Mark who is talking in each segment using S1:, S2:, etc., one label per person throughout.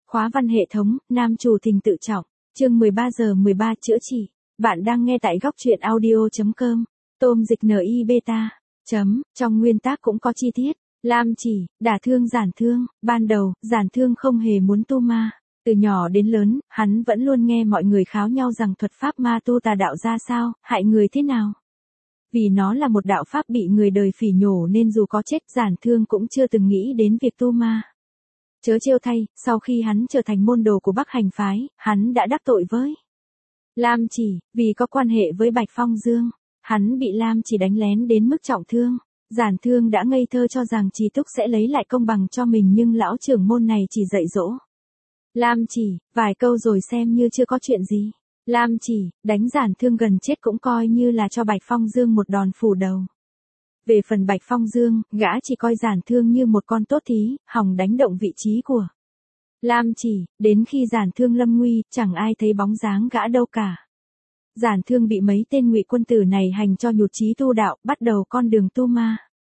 S1: Khóa văn hệ thống, nam chủ Thình tự trọng, chương 13 giờ 13 chữa trị. Bạn đang nghe tại góc truyện audio.com. Tôm dịch NI beta. Trong nguyên tác cũng có chi tiết. Lam chỉ, đả thương Giản Thương. Ban đầu, Giản Thương không hề muốn tu ma. Từ nhỏ đến lớn, hắn vẫn luôn nghe mọi người kháo nhau rằng thuật pháp ma tu tà đạo ra sao, hại người thế nào. Vì nó là một đạo pháp bị người đời phỉ nhổ nên dù có chết Giản Thương cũng chưa từng nghĩ đến việc tu ma. Chớ trêu thay, sau khi hắn trở thành môn đồ của Bắc Hành phái, hắn đã đắc tội với Lam Chỉ, vì có quan hệ với Bạch Phong Dương. Hắn bị Lam Chỉ đánh lén đến mức trọng thương. Giản Thương đã ngây thơ cho rằng Trì Túc sẽ lấy lại công bằng cho mình nhưng lão trưởng môn này chỉ dạy dỗ Lam Chỉ, vài câu rồi xem như chưa có chuyện gì. Lam Chỉ, đánh Giản Thương gần chết cũng coi như là cho Bạch Phong Dương một đòn phủ đầu. Về phần Bạch Phong Dương, gã chỉ coi Giản Thương như một con tốt thí, hòng đánh động vị trí của Lam Chỉ, đến khi Giản Thương lâm nguy, chẳng ai thấy bóng dáng gã đâu cả. Giản Thương bị mấy tên ngụy quân tử này hành cho nhụt chí tu đạo, bắt đầu con đường tu ma.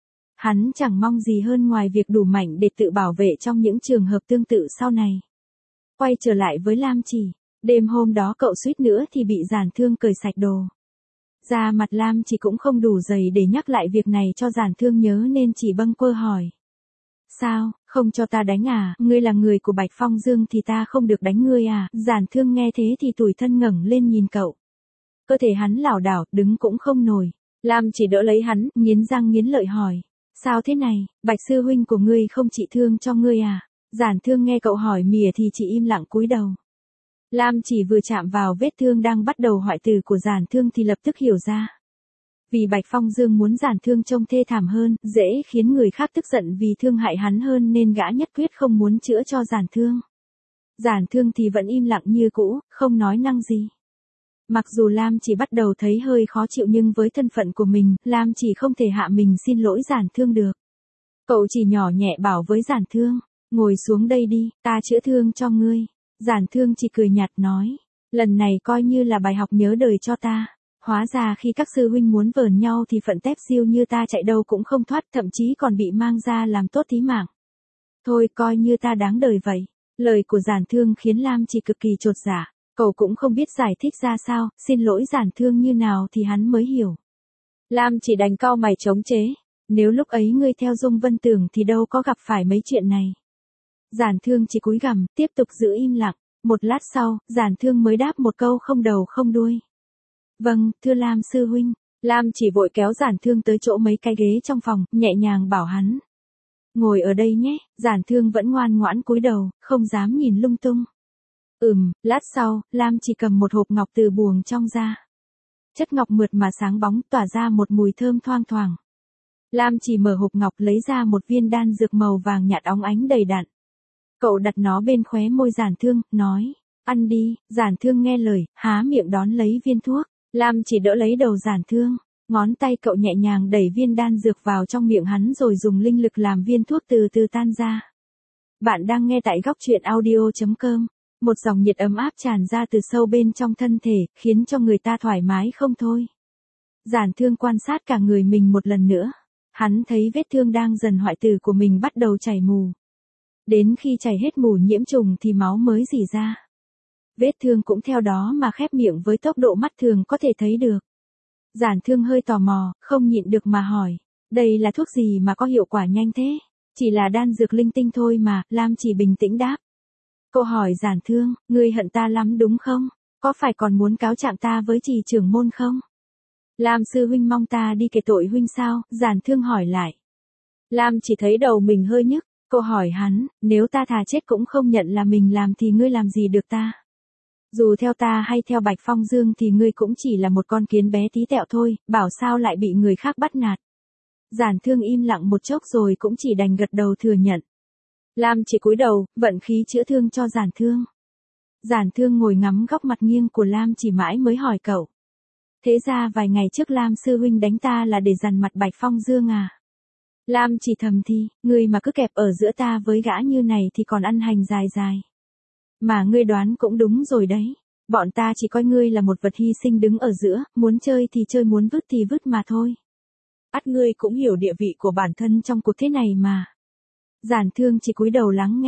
S1: Hắn chẳng mong gì hơn ngoài việc đủ mạnh để tự bảo vệ trong những trường hợp tương tự sau này. Quay trở lại với Lam Chỉ, đêm hôm đó cậu suýt nữa thì bị Giản Thương cởi sạch đồ. Da mặt Lam Chỉ cũng không đủ dày để nhắc lại việc này cho Giản Thương nhớ nên chỉ bâng quơ hỏi. Sao, không cho ta đánh à, ngươi là người của Bạch Phong Dương thì ta không được đánh ngươi à, Giản Thương nghe thế thì tủi thân ngẩng lên nhìn cậu. Cơ thể hắn lảo đảo, đứng cũng không nổi. Lam Chỉ đỡ lấy hắn, nghiến răng nghiến lợi hỏi. Sao thế này, Bạch sư huynh của ngươi không trị thương cho ngươi à? Giản Thương nghe cậu hỏi mỉa thì chỉ im lặng cúi đầu. Lam Chỉ vừa chạm vào vết thương đang bắt đầu hoại tử của Giản Thương thì lập tức hiểu ra. Vì Bạch Phong Dương muốn Giản Thương trông thê thảm hơn, dễ khiến người khác tức giận vì thương hại hắn hơn nên gã nhất quyết không muốn chữa cho Giản Thương. Giản Thương thì vẫn im lặng như cũ, không nói năng gì. Mặc dù Lam Chỉ bắt đầu thấy hơi khó chịu nhưng với thân phận của mình, Lam Chỉ không thể hạ mình xin lỗi Giản Thương được. Cậu chỉ nhỏ nhẹ bảo với Giản Thương, ngồi xuống đây đi, ta chữa thương cho ngươi. Giản Thương chỉ cười nhạt nói, lần này coi như là bài học nhớ đời cho ta. Hóa ra khi các sư huynh muốn vờn nhau thì phận tép siêu như ta chạy đâu cũng không thoát, thậm chí còn bị mang ra làm tốt thí mạng. Thôi coi như ta đáng đời vậy. Lời của Giản Thương khiến Lam Chỉ cực kỳ chột dạ. Cậu cũng không biết giải thích ra sao, xin lỗi Giản Thương như nào thì hắn mới hiểu. Lam Chỉ đành cau mày chống chế. Nếu lúc ấy ngươi theo Dung Vân Tưởng thì đâu có gặp phải mấy chuyện này. Giản Thương chỉ cúi gằm, tiếp tục giữ im lặng. Một lát sau, Giản Thương mới đáp một câu không đầu không đuôi. Vâng, thưa Lam sư huynh. Lam Chỉ vội kéo Giản Thương tới chỗ mấy cái ghế trong phòng, nhẹ nhàng bảo hắn. Ngồi ở đây nhé, Giản Thương vẫn ngoan ngoãn cúi đầu, không dám nhìn lung tung. Lát sau, Lam Chỉ cầm một hộp ngọc từ buồng trong ra. Chất ngọc mượt mà sáng bóng tỏa ra một mùi thơm thoang thoảng. Lam Chỉ mở hộp ngọc lấy ra một viên đan dược màu vàng nhạt óng ánh đầy đặn. Cậu đặt nó bên khóe môi Giản Thương, nói, ăn đi. Giản Thương nghe lời, há miệng đón lấy viên thuốc. Lam Chỉ đỡ lấy đầu Giản Thương, ngón tay cậu nhẹ nhàng đẩy viên đan dược vào trong miệng hắn rồi dùng linh lực làm viên thuốc từ từ tan ra. Bạn đang nghe tại góc truyện audio.com. Một dòng nhiệt ấm áp tràn ra từ sâu bên trong thân thể, khiến cho người ta thoải mái không thôi. Giản Thương quan sát cả người mình một lần nữa. Hắn thấy vết thương đang dần hoại tử của mình bắt đầu chảy mù. Đến khi chảy hết mù nhiễm trùng thì máu mới rỉ ra. Vết thương cũng theo đó mà khép miệng với tốc độ mắt thường có thể thấy được. Giản Thương hơi tò mò, không nhịn được mà hỏi. Đây là thuốc gì mà có hiệu quả nhanh thế? Chỉ là đan dược linh tinh thôi mà, Lam Chỉ bình tĩnh đáp. Cô hỏi Giản Thương, ngươi hận ta lắm đúng không? Có phải còn muốn cáo trạng ta với Trì trưởng môn không? Lam sư huynh mong ta đi kể tội huynh sao? Giản Thương hỏi lại. Lam chỉ thấy đầu mình hơi nhức. Cô hỏi hắn, nếu ta thà chết cũng không nhận là mình làm thì ngươi làm gì được ta? Dù theo ta hay theo Bạch Phong Dương thì ngươi cũng chỉ là một con kiến bé tí tẹo thôi, bảo sao lại bị người khác bắt nạt. Giản Thương im lặng một chốc rồi cũng chỉ đành gật đầu thừa nhận. Lam chỉ cúi đầu, vận khí chữa thương cho Giản Thương. Giản Thương ngồi ngắm góc mặt nghiêng của Lam chỉ mãi mới hỏi cậu. Thế ra vài ngày trước Lam sư huynh đánh ta là để dằn mặt Bạch Phong Dương à? Lam chỉ thầm thì, ngươi mà cứ kẹp ở giữa ta với gã như này thì còn ăn hành dài dài. Mà ngươi đoán cũng đúng rồi đấy. Bọn ta chỉ coi ngươi là một vật hy sinh đứng ở giữa, muốn chơi thì chơi muốn vứt thì vứt mà thôi. Ắt ngươi cũng hiểu địa vị của bản thân trong cuộc thế này mà. Giản Thương chỉ cúi đầu lắng nghe,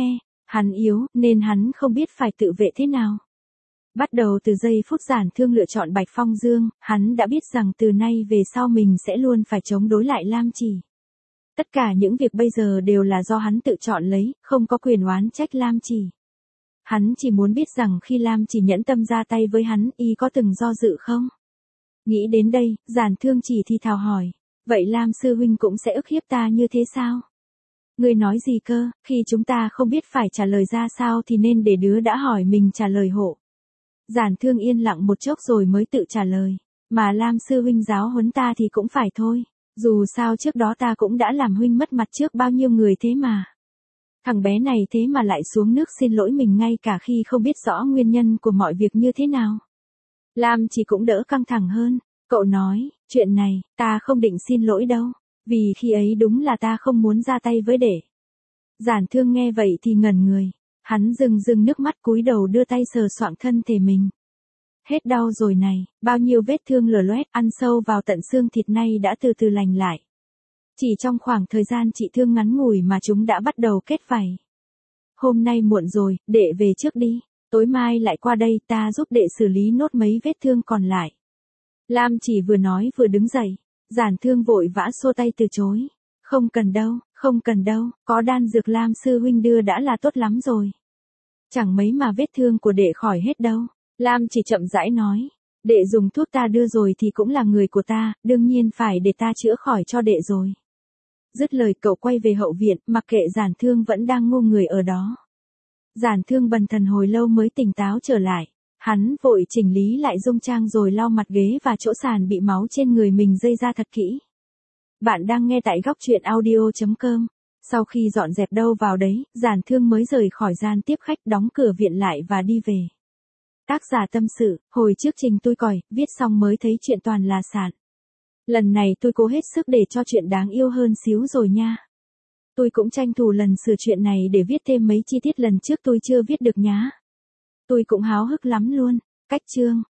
S1: Hắn yếu, nên hắn không biết phải tự vệ thế nào. Bắt đầu từ giây phút Giản Thương lựa chọn Bạch Phong Dương, hắn đã biết rằng từ nay về sau mình sẽ luôn phải chống đối lại Lam Chỉ. Tất cả những việc bây giờ đều là do hắn tự chọn lấy, không có quyền oán trách Lam Chỉ. Hắn chỉ muốn biết rằng khi Lam Chỉ nhẫn tâm ra tay với hắn, y có từng do dự không? Nghĩ đến đây, Giản Thương chỉ thì thào hỏi. Vậy Lam sư huynh cũng sẽ ức hiếp ta như thế sao? Ngươi nói gì cơ, khi chúng ta không biết phải trả lời ra sao thì nên để đứa đã hỏi mình trả lời hộ. Giản Thương yên lặng một chốc rồi mới tự trả lời. Mà Lam sư huynh giáo huấn ta thì cũng phải thôi. Dù sao trước đó ta cũng đã làm huynh mất mặt trước bao nhiêu người thế mà. Thằng bé này thế mà lại xuống nước xin lỗi mình ngay cả khi không biết rõ nguyên nhân của mọi việc như thế nào. Lam Chỉ cũng đỡ căng thẳng hơn. Cậu nói, chuyện này, ta không định xin lỗi đâu. Vì khi ấy đúng là ta không muốn ra tay với đệ. Giản Thương nghe vậy thì ngẩn người. Hắn rưng nước mắt cúi đầu đưa tay sờ soạng thân thể mình. Hết đau rồi này, bao nhiêu vết thương lở loét ăn sâu vào tận xương thịt nay đã từ từ lành lại. Chỉ trong khoảng thời gian trị thương ngắn ngủi mà chúng đã bắt đầu kết vảy. Hôm nay muộn rồi, đệ về trước đi. Tối mai lại qua đây ta giúp đệ xử lý nốt mấy vết thương còn lại. Lam Chỉ vừa nói vừa đứng dậy. Giản Thương vội vã xua tay từ chối. Không cần đâu, không cần đâu, có đan dược Lam sư huynh đưa đã là tốt lắm rồi. Chẳng mấy mà vết thương của đệ khỏi hết đâu. Lam Chỉ chậm rãi nói. Đệ dùng thuốc ta đưa rồi thì cũng là người của ta, đương nhiên phải để ta chữa khỏi cho đệ rồi. Dứt lời cậu quay về hậu viện, mặc kệ Giản Thương vẫn đang ngu người ở đó. Giản Thương bần thần hồi lâu mới tỉnh táo trở lại. Hắn vội chỉnh lý lại dung trang rồi lau mặt ghế và chỗ sàn bị máu trên người mình rơi ra thật kỹ. Bạn đang nghe tại góc truyện audio.com. Sau khi dọn dẹp đâu vào đấy, Giản Thương mới rời khỏi gian tiếp khách, đóng cửa viện lại và đi về. Tác giả tâm sự, hồi trước trình tôi còi, viết xong mới thấy chuyện toàn là sạn. Lần này tôi cố hết sức để cho chuyện đáng yêu hơn xíu rồi nha. Tôi cũng tranh thủ lần sửa chuyện này để viết thêm mấy chi tiết lần trước tôi chưa viết được nhá. Tôi cũng háo hức lắm luôn. Cách chương